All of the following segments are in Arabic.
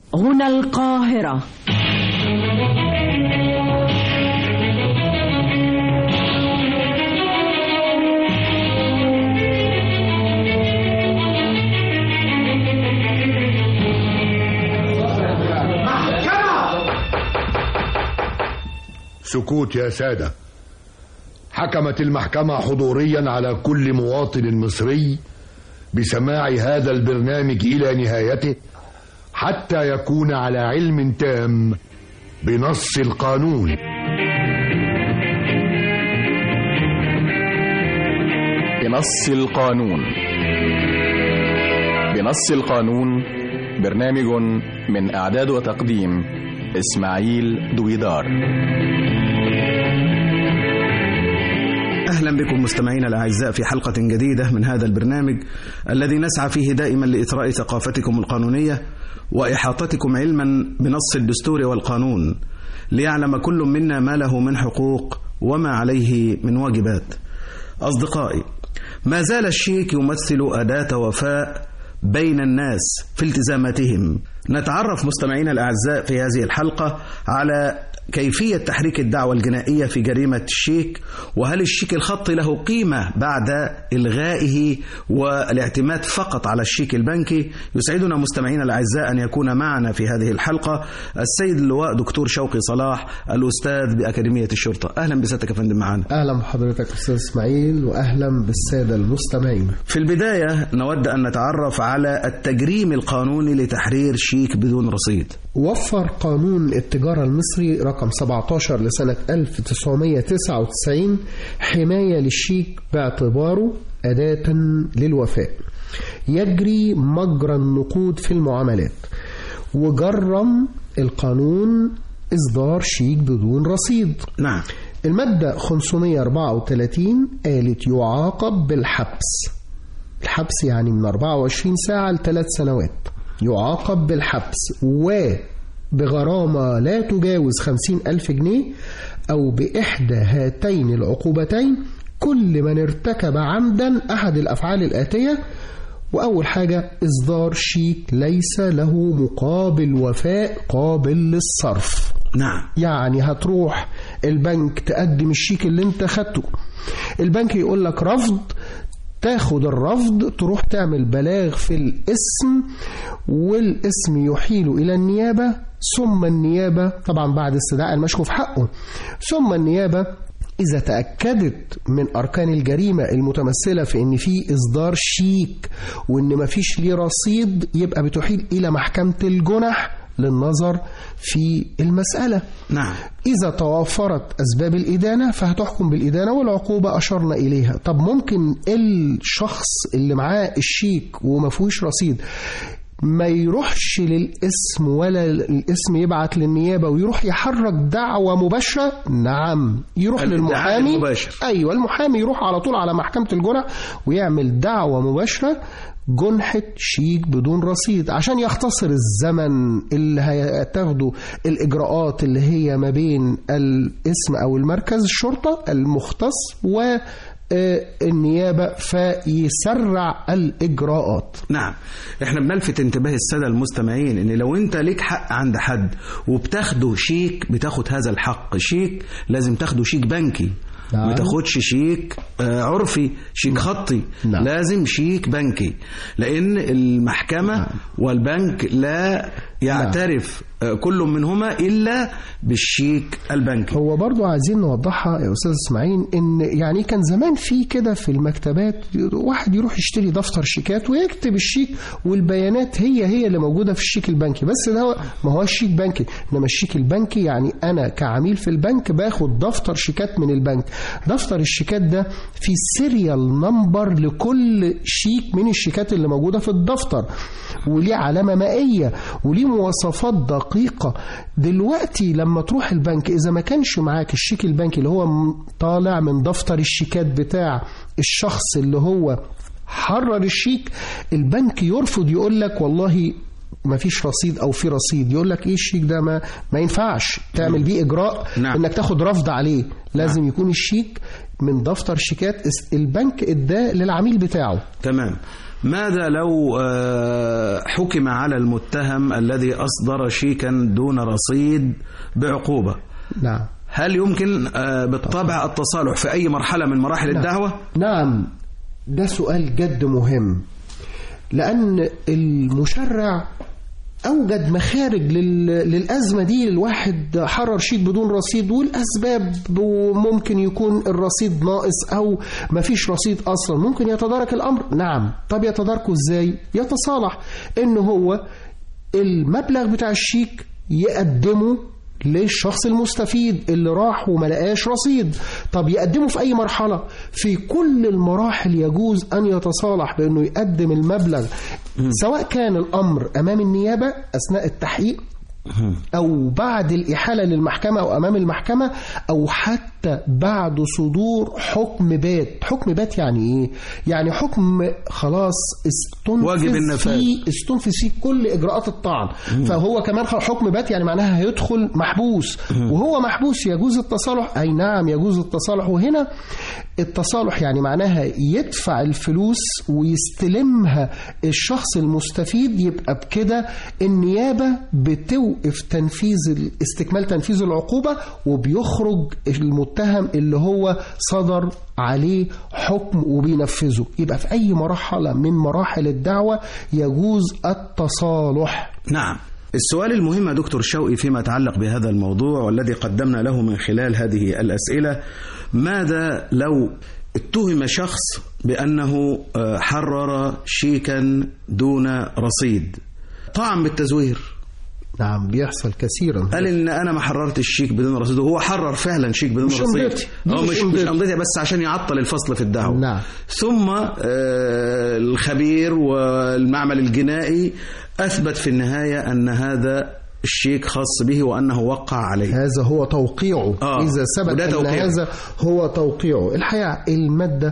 هنا القاهرة. سكوت يا سادة. حكمت المحكمة حضوريا على كل مواطن مصري بسماع هذا البرنامج إلى نهايته حتى يكون على علم تام بنص القانون. بنص القانون. بنص القانون برنامج من إعداد وتقديم إسماعيل دويدار. أهلا بكم مستمعينا الأعزاء في حلقة جديدة من هذا البرنامج الذي نسعى فيه دائما لإثراء ثقافتكم القانونية وإحاطتكم علما بنص الدستور والقانون ليعلم كل منا ما له من حقوق وما عليه من واجبات. أصدقائي، ما زال الشيك يمثل أداة وفاء بين الناس في التزاماتهم. نتعرف مستمعينا الأعزاء في هذه الحلقة على كيفية تحريك الدعوى الجنائية في جريمة الشيك، وهل الشيك الخطي له قيمة بعد إلغائه والاعتماد فقط على الشيك البنكي. يسعدنا مستمعينا الأعزاء أن يكون معنا في هذه الحلقة السيد اللواء دكتور شوقي صلاح الأستاذ بأكاديمية الشرطة. أهلا بسيادتك يا فندم معنا. أهلا بحضرتك أستاذ إسماعيل، وأهلا بالسادة المستمعين. في البداية نود أن نتعرف على التجريم القانوني لتحرير شيك بدون رصيد. وفر قانون التجارة المصري رقم 17 لسنة 1999 حماية للشيك باعتباره أداة للوفاء يجري مجرى النقود في المعاملات، وجرم القانون إصدار شيك بدون رصيد. نعم. المادة 534 قالت يعاقب بالحبس. الحبس يعني من 24 ساعة ل3 سنوات. يعاقب بالحبس وبغرامة لا تجاوز 50,000 جنيه أو بإحدى هاتين العقوبتين كل من ارتكب عمدا أحد الأفعال الآتية. وأول حاجة إصدار شيك ليس له مقابل وفاء قابل للصرف. نعم. يعني هتروح البنك تقدم الشيك اللي انت خدته، البنك يقول لك رفض، تاخد الرفض تروح تعمل بلاغ في الاسم، والاسم يحيل إلى النيابة، ثم النيابة طبعا بعد استدعاء المشكو في حقه، ثم النيابة إذا تأكدت من أركان الجريمة المتمثلة في إن في إصدار شيك وإن مفيش ليه رصيد، يبقى بتحيل إلى محكمة الجنح للنظر في المسألة. نعم. إذا توفرت أسباب الإدانة فهتحكم بالإدانة والعقوبة أشرنا إليها. طب ممكن الشخص اللي معاه الشيك وما فيهوش رصيد ما يروحش للاسم ولا الاسم يبعت للنيابة ويروح يحرك دعوة مباشرة؟ نعم، يروح للمحامي. أيوة، المحامي يروح على طول على محكمة الجنح ويعمل دعوة مباشرة جنحة شيك بدون رصيد عشان يختصر الزمن اللي هتاخده الإجراءات اللي هي ما بين الاسم أو المركز الشرطة المختص والنيابة، فيسرع الإجراءات. نعم. احنا بنلفت انتباه السادة المستمعين ان لو انت ليك حق عند حد وبتاخده شيك، بتاخد هذا الحق شيك، لازم تاخده شيك بنكي. نعم. ما تاخدش شيك عرفي، شيك خطي. نعم. لازم شيك بنكي، لأن المحكمة نعم. والبنك لا يعترف كل منهما إلا بالشيك البنكي. هو برضو عايزين نوضحها يا أستاذ إسماعيل إن يعني كان زمان في كده في المكتبات واحد يروح يشتري دفتر شيكات ويكتب الشيك والبيانات هي اللي موجودة في الشيك البنكي، بس ده ما هو الشيك بنكي. إنما الشيك البنكي يعني أنا كعميل في البنك باخد دفتر شيكات من البنك. دفتر الشيكات ده في سيريال نمبر لكل شيك من الشيكات اللي موجودة في الدفتر، وليه علامة مائية وليه مواصفات دقيقة. دلوقتي لما تروح البنك إذا ما كانش معاك الشيك البنكي اللي هو طالع من دفتر الشيكات بتاع الشخص اللي هو حرر الشيك، البنك يرفض، يقول لك والله ما فيش رصيد او في رصيد، يقول لك ايه الشيك ده ما ينفعش تعمل بيه اجراء انك تاخد رفض عليه، لازم يكون الشيك من دفتر شيكات البنك اداه للعميل بتاعه. تمام. ماذا لو حكم على المتهم الذي أصدر شيكا دون رصيد بعقوبة؟ نعم. هل يمكن بالطبع التصالح في أي مرحلة من مراحل الدعوة؟ نعم، ده سؤال جد مهم، لأن المشرع أوجد مخارج للأزمة دي. الواحد حرر شيك بدون رصيد، والأسباب ممكن يكون الرصيد ناقص أو مفيش رصيد أصلا، ممكن يتدارك الأمر. نعم. طب يتداركه إزاي؟ يتصالح إنه هو المبلغ بتاع الشيك يقدمه للشخص المستفيد اللي راح وما لقاش رصيد. طب يقدمه في أي مرحلة؟ في كل المراحل يجوز أن يتصالح بأنه يقدم المبلغ، سواء كان الأمر أمام النيابة أثناء التحقيق أو بعد الإحالة للمحكمة أو أمام المحكمة، أو حتى بعد صدور حكم بات. حكم بات يعني إيه؟ يعني حكم خلاص استنفذ فيه كل إجراءات الطعن. فهو كمان حكم بات يعني معناها هيدخل محبوس، وهو محبوس يجوز التصالح. أي نعم يجوز التصالح. وهنا التصالح يعني معناها يدفع الفلوس ويستلمها الشخص المستفيد. يبقى بكده النيابة بتوقف استكمال تنفيذ العقوبة، وبيخرج المتهم اللي هو صدر عليه حكم وبينفذه. يبقى في أي مرحلة من مراحل الدعوة يجوز التصالح. نعم. السؤال المهم يا دكتور شوقي فيما يتعلق بهذا الموضوع والذي قدمنا له من خلال هذه الأسئلة: ماذا لو اتهم شخص بأنه حرر شيكا دون رصيد، طعن بالتزوير؟ نعم بيحصل كثيرا. قال ان انا ما حررت الشيك بدون رصيد، وهو حرر فعلا شيك بدون رصيد. مش امضيتها بس عشان يعطل الفصل في الدعوه. نعم. ثم الخبير والمعمل الجنائي اثبت في النهايه ان هذا الشيك خاص به وأنه وقع عليه. هذا هو توقيعه. إذا ثبت أن هذا هو توقيعه. الحقيقة المادة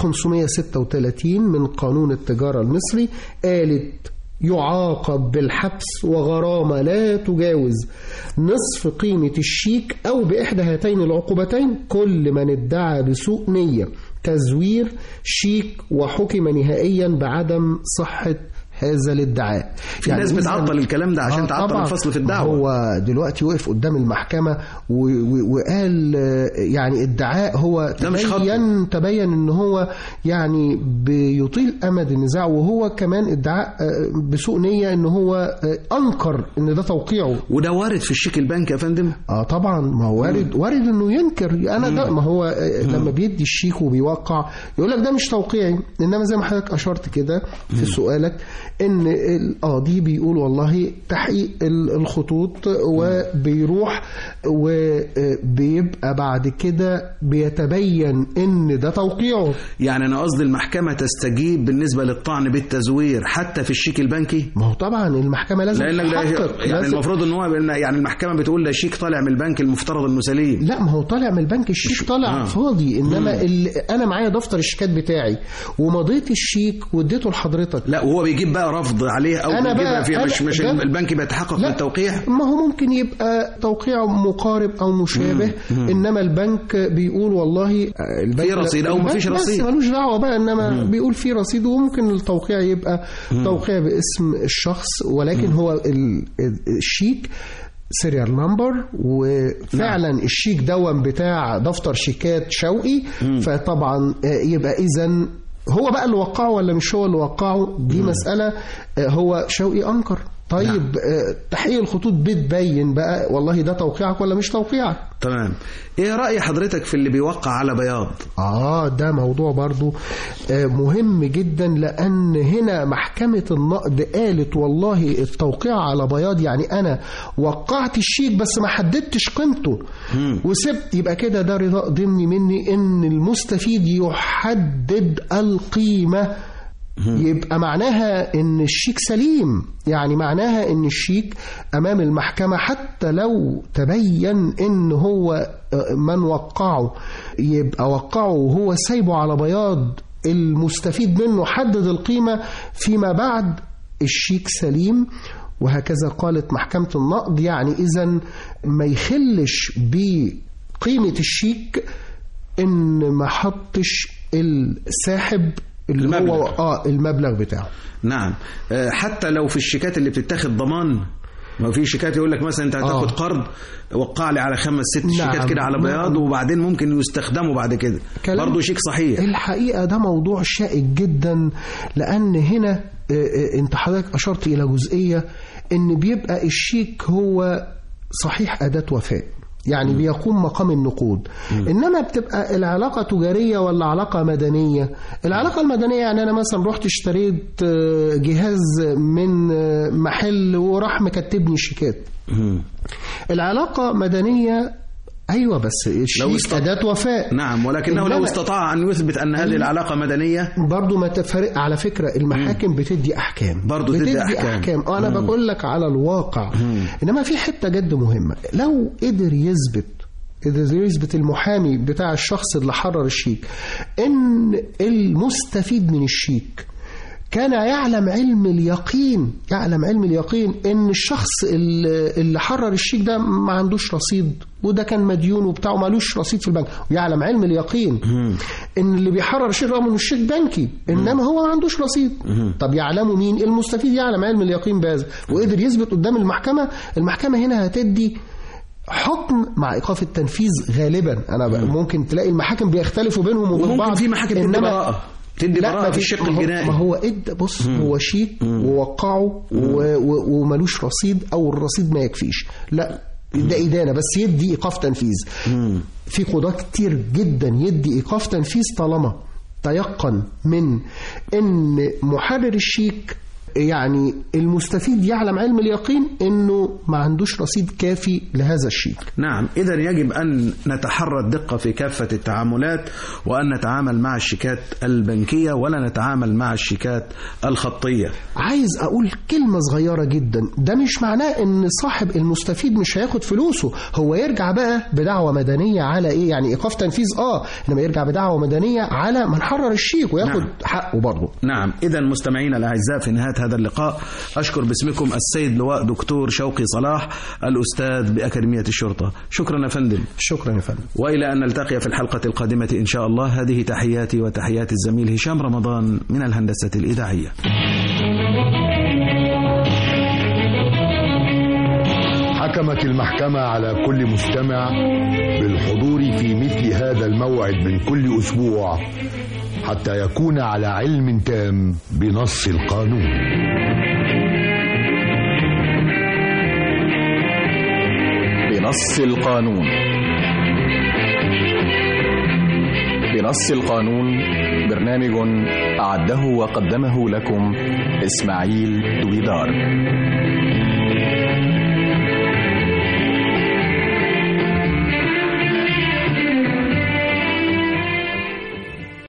536 من قانون التجارة المصري قالت يعاقب بالحبس وغرامة لا تجاوز نصف قيمة الشيك أو بإحدى هاتين العقوبتين كل من ادعى بسوء نية تزوير شيك وحكم نهائيا بعدم صحة هذا الادعاء. في ناس بتعطل الكلام ده عشان تعطل الفصل في الدعوة. هو دلوقتي وقف قدام المحكمة وقال يعني ادعاء هو تبين ان هو يعني بيطيل امد النزاع، وهو كمان ادعاء بسوء نية ان هو انكر ان ده توقيعه. وده وارد في الشيك البنكي يا فندم؟ طبعا، ما هو وارد انه ينكر. انا ده ما هو لما بيدي الشيك وبيوقع يقول لك ده مش توقيعي، انما زي ما حضرتك اشرت كده في سؤالك ان القاضي بيقول والله تحقيق الخطوط، وبيروح وبيبقى بعد كده بيتبين ان ده توقيعه. يعني انا قصدي المحكمة تستجيب بالنسبة للطعن بالتزوير حتى في الشيك البنكي؟ ما هو طبعا المحكمة لازم تحقق. يعني المفروض ان هو يعني المحكمة بتقول ده شيك طالع من البنك المفترض انه سليم. لا، ما هو طالع من البنك الشيك طالع فاضي، انما انا معايا دفتر الشيكات بتاعي ومضيت الشيك واديته لحضرتك. لا، وهو بيجيب بقى رفض عليه او بيجيبها فيه مش البنك بيتحقق بالتوقيع. ما هو ممكن يبقى توقيع مقارب او مشابه، انما البنك بيقول والله في رصيد او ما فيش رصيد، بس ملوش دعوه بقى، انما بيقول في رصيد، وممكن التوقيع يبقى توقيع باسم الشخص، ولكن هو الشيك سيريال نمبر، وفعلا الشيك دون بتاع دفتر شيكات شوقي. فطبعا يبقى اذا هو بقى اللي وقعه ولا مش هو اللي وقعه، دي مسألة هو شوقي أنكر. طيب تحقيق الخطوط بتبين بقى والله ده توقيعك ولا مش توقيعك. تمام. ايه رأي حضرتك في اللي بيوقع على بياض؟ ده موضوع برضو مهم جدا، لأن هنا محكمة النقد قالت والله التوقيع على بياض يعني أنا وقعت الشيك بس ما حددتش قيمته وسبت، يبقى كده ده رضاء ضمني مني إن المستفيد يحدد القيمة. يبقى معناها ان الشيك سليم، يعني معناها ان الشيك امام المحكمة حتى لو تبين ان هو من وقعه يبقى وقعه وهو سايبه على بياض، المستفيد منه حدد القيمة فيما بعد، الشيك سليم وهكذا قالت محكمة النقض. يعني إذن ما يخلش بقيمة الشيك إن ما حطش الساحب اللي هو المبلغ بتاعه. نعم. حتى لو في الشيكات اللي بتتاخد ضمان، ما في شيكات يقول لك مثلا انت هتاخد قرض وقع لي على 5-6 شيكات كده على بياض، وبعدين ممكن يستخدموا بعد كده برضه شيك صحيح. الحقيقة ده موضوع شائك جدا، لأن هنا انت حضرتك أشرت إلى جزئية ان بيبقى الشيك هو صحيح أداة وفاء، يعني بيقوم مقام النقود. إنما بتبقى العلاقة تجارية ولا علاقة مدنية. العلاقة المدنية يعني أنا مثلا رحت اشتريت جهاز من محل وراح مكتبني شيكات. العلاقة مدنية، أيوة، بس الشيك أداة وفاء. نعم، ولكنه لو استطاع أن يثبت أن هذه العلاقة مدنية برضو ما تفرق. على فكرة المحاكم بتدي أحكام، برضو بتدي أحكام. أنا بقول لك على الواقع. إنما في حتة جد مهمة، لو قدر يثبت المحامي بتاع الشخص اللي حرر الشيك إن المستفيد من الشيك كان يعلم علم اليقين ان الشخص اللي حرر الشيك ده ما عندوش رصيد، وده كان مديون وبتاعه مالوش رصيد في البنك، ويعلم علم اليقين ان اللي بيحرر الشيك رغم انه الشيك بنكي انما هو ما عندوش رصيد. طب يعلمه مين؟ المستفيد يعلم علم اليقين بهذا وقدر يثبت قدام المحكمة هنا هتدي حكم مع ايقاف التنفيذ غالبا. انا ممكن تلاقي المحاكم بيختلفوا بينهم وبين بعض، في محاكم تدي براءة في الشق الجنائي. ما هو بص هو شيك ووقعه وملوش رصيد او الرصيد ما يكفيش، لا ده إدانة بس يدي إيقاف تنفيذ. في قضاة كتير جدا يدي إيقاف تنفيذ طالما تيقن من ان محرر الشيك يعني المستفيد يعلم علم اليقين انه ما عندوش رصيد كافي لهذا الشيك. نعم، اذا يجب ان نتحرى الدقة في كافة التعاملات، وان نتعامل مع الشيكات البنكية ولا نتعامل مع الشيكات الخطية. عايز اقول كلمة صغيرة جدا، ده مش معناه ان صاحب المستفيد مش هياخد فلوسه، هو يرجع بقى بدعوة مدنية على ايه؟ يعني ايقاف تنفيذ انما يرجع بدعوة مدنية على من حرر الشيك وياخد حقه برضه. نعم، اذا مستمعينا الاعزاء، في نهاية هذا اللقاء أشكر باسمكم السيد لواء دكتور شوقي صلاح الأستاذ بأكاديمية الشرطة. شكرا يا فندم. شكرا يا فندم. وإلى أن نلتقي في الحلقة القادمة إن شاء الله. هذه تحياتي وتحيات الزميل هشام رمضان من الهندسة الإذاعية. حكمت المحكمة على كل مستمع بالحضور في مثل هذا الموعد من كل أسبوع حتى يكون على علم تام بنص القانون. بنص القانون. بنص القانون برنامج أعده وقدمه لكم إسماعيل دويدار.